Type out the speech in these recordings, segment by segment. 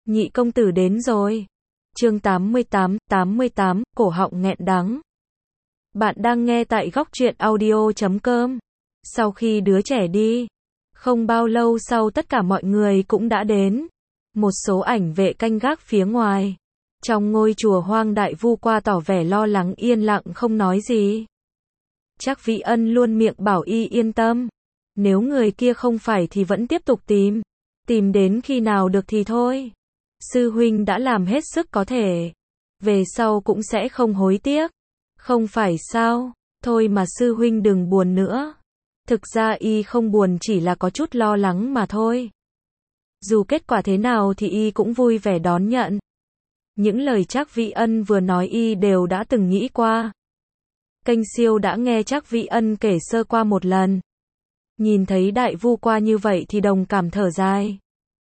Nhị công tử đến rồi. Chương 88, cổ họng nghẹn đắng. Bạn đang nghe tại góc truyện audio.com. Sau khi đứa trẻ đi, không bao lâu sau tất cả mọi người cũng đã đến. Một số ảnh vệ canh gác phía ngoài. Trong ngôi chùa hoang, Đại Vu Qua tỏ vẻ lo lắng, yên lặng không nói gì. Trác Vĩ Ân luôn miệng bảo y yên tâm. Nếu người kia không phải thì vẫn tiếp tục tìm. Tìm đến khi nào được thì thôi. Sư huynh đã làm hết sức có thể. Về sau cũng sẽ không hối tiếc. Không phải sao? Thôi mà sư huynh đừng buồn nữa. Thực ra y không buồn, chỉ là có chút lo lắng mà thôi. Dù kết quả thế nào thì y cũng vui vẻ đón nhận. Những lời Trác Vĩ Ân vừa nói y đều đã từng nghĩ qua. Kênh Siêu đã nghe Trác Vĩ Ân kể sơ qua một lần. Nhìn thấy Đại Vu Qua như vậy thì đồng cảm thở dài.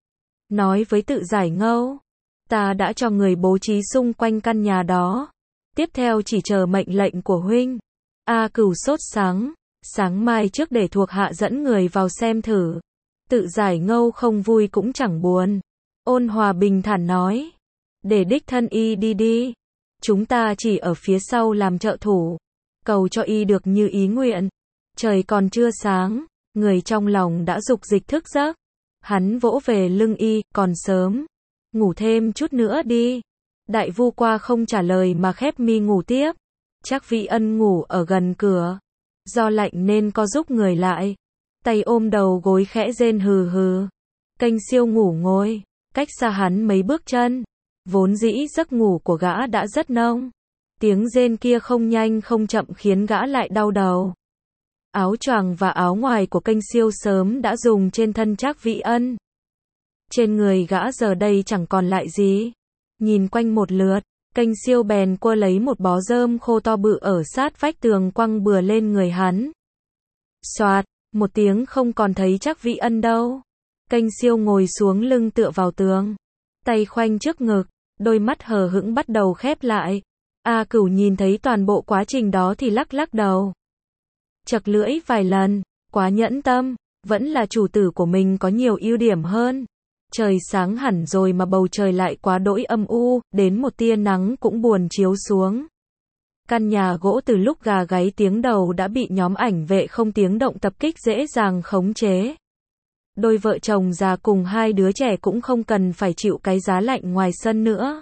Nói với Tự Giải Ngâu, ta đã cho người bố trí xung quanh căn nhà đó. Tiếp theo chỉ chờ mệnh lệnh của huynh. A Cửu sốt sáng. Sáng mai trước để thuộc hạ dẫn người vào xem thử. Tự Giải Ngâu không vui cũng chẳng buồn. Ôn hòa bình thản nói. Để đích thân y đi đi. Chúng ta chỉ ở phía sau làm trợ thủ. Cầu cho y được như ý nguyện. Trời còn chưa sáng, người trong lòng đã dục dịch thức giấc. Hắn vỗ về lưng y, còn sớm. Ngủ thêm chút nữa đi. Đại Vu Qua không trả lời mà khép mi ngủ tiếp. Trác Vĩ Ân ngủ ở gần cửa. Do lạnh nên co giúp người lại. Tay ôm đầu gối khẽ rên hừ hừ. Kênh Siêu ngủ ngồi. Cách xa hắn mấy bước chân. Vốn dĩ giấc ngủ của gã đã rất nông. Tiếng rên kia không nhanh không chậm khiến gã lại đau đầu. Áo choàng và áo ngoài của Kênh Siêu sớm đã dùng trên thân Trác Vĩ Ân. Trên người gã giờ đây chẳng còn lại gì. Nhìn quanh một lượt, Kênh Siêu bèn quơ lấy một bó rơm khô to bự ở sát vách tường quăng bừa lên người hắn. Xoạt, một tiếng không còn thấy Trác Vĩ Ân đâu. Kênh Siêu ngồi xuống lưng tựa vào tường. Tay khoanh trước ngực, đôi mắt hờ hững bắt đầu khép lại. A Cửu nhìn thấy toàn bộ quá trình đó thì lắc lắc đầu. Chật lưỡi vài lần, quá nhẫn tâm, vẫn là chủ tử của mình có nhiều ưu điểm hơn. Trời sáng hẳn rồi mà bầu trời lại quá đỗi âm u, đến một tia nắng cũng buồn chiếu xuống. Căn nhà gỗ từ lúc gà gáy tiếng đầu đã bị nhóm ảnh vệ không tiếng động tập kích dễ dàng khống chế. Đôi vợ chồng già cùng hai đứa trẻ cũng không cần phải chịu cái giá lạnh ngoài sân nữa.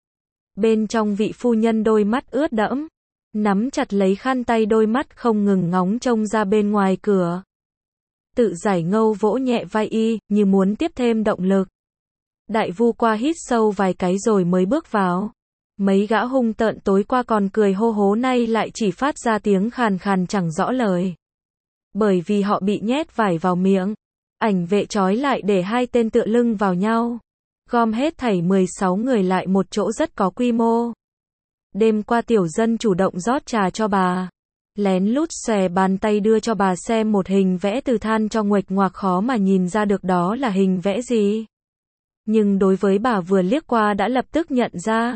Bên trong vị phu nhân đôi mắt ướt đẫm, nắm chặt lấy khăn tay, đôi mắt không ngừng ngóng trông ra bên ngoài cửa. Tự Giải Ngâu vỗ nhẹ vai y, như muốn tiếp thêm động lực. Đại Vu Qua hít sâu vài cái rồi mới bước vào. Mấy gã hung tợn tối qua còn cười hô hố nay lại chỉ phát ra tiếng khàn khàn chẳng rõ lời. Bởi vì họ bị nhét vải vào miệng. Ảnh vệ trói lại để hai tên tựa lưng vào nhau. Gom hết thảy 16 người lại một chỗ rất có quy mô. Đêm qua tiểu dân chủ động rót trà cho bà. Lén lút xòe bàn tay đưa cho bà xem một hình vẽ từ than cho nguệch ngoạc, khó mà nhìn ra được đó là hình vẽ gì. Nhưng đối với bà vừa liếc qua đã lập tức nhận ra.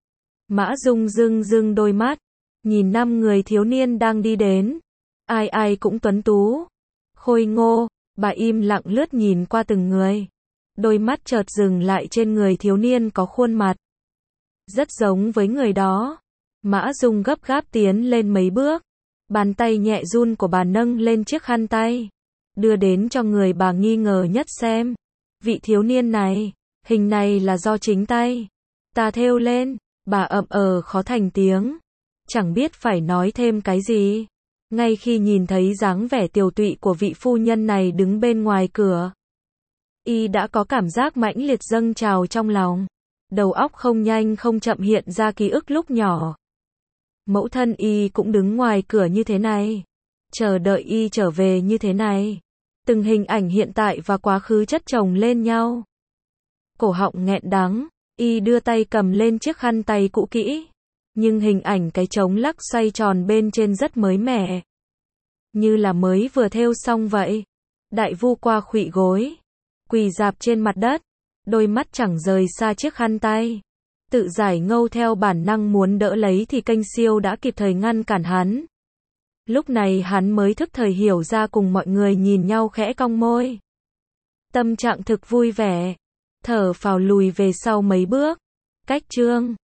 Mã Dung dưng đôi mắt. Nhìn 5 người thiếu niên đang đi đến. Ai ai cũng tuấn tú. Khôi ngô, bà im lặng lướt nhìn qua từng người. Đôi mắt chợt dừng lại trên người thiếu niên có khuôn mặt rất giống với người đó. Mã Dung gấp gáp tiến lên mấy bước. Bàn tay nhẹ run của bà nâng lên chiếc khăn tay. Đưa đến cho người bà nghi ngờ nhất xem. Vị thiếu niên này, hình này là do chính tay ta thêu lên. Bà ậm khó thành tiếng. Chẳng biết phải nói thêm cái gì. Ngay khi nhìn thấy dáng vẻ tiều tụy của vị phu nhân này đứng bên ngoài cửa, y đã có cảm giác mãnh liệt dâng trào trong lòng. Đầu óc không nhanh không chậm hiện ra ký ức lúc nhỏ. Mẫu thân y cũng đứng ngoài cửa như thế này. Chờ đợi y trở về như thế này. Từng hình ảnh hiện tại và quá khứ chất chồng lên nhau. Cổ họng nghẹn đắng, y đưa tay cầm lên chiếc khăn tay cũ kỹ. Nhưng hình ảnh cái trống lắc xoay tròn bên trên rất mới mẻ. Như là mới vừa thêu xong vậy. Đại Vu Qua khuỵu gối. Quỳ rạp trên mặt đất. Đôi mắt chẳng rời xa chiếc khăn tay. Tự Giải Ngâu theo bản năng muốn đỡ lấy thì Kênh Siêu đã kịp thời ngăn cản hắn. Lúc này hắn mới thức thời hiểu ra, cùng mọi người nhìn nhau khẽ cong môi. Tâm trạng thực vui vẻ. Thở phào lùi về sau mấy bước. Cách chương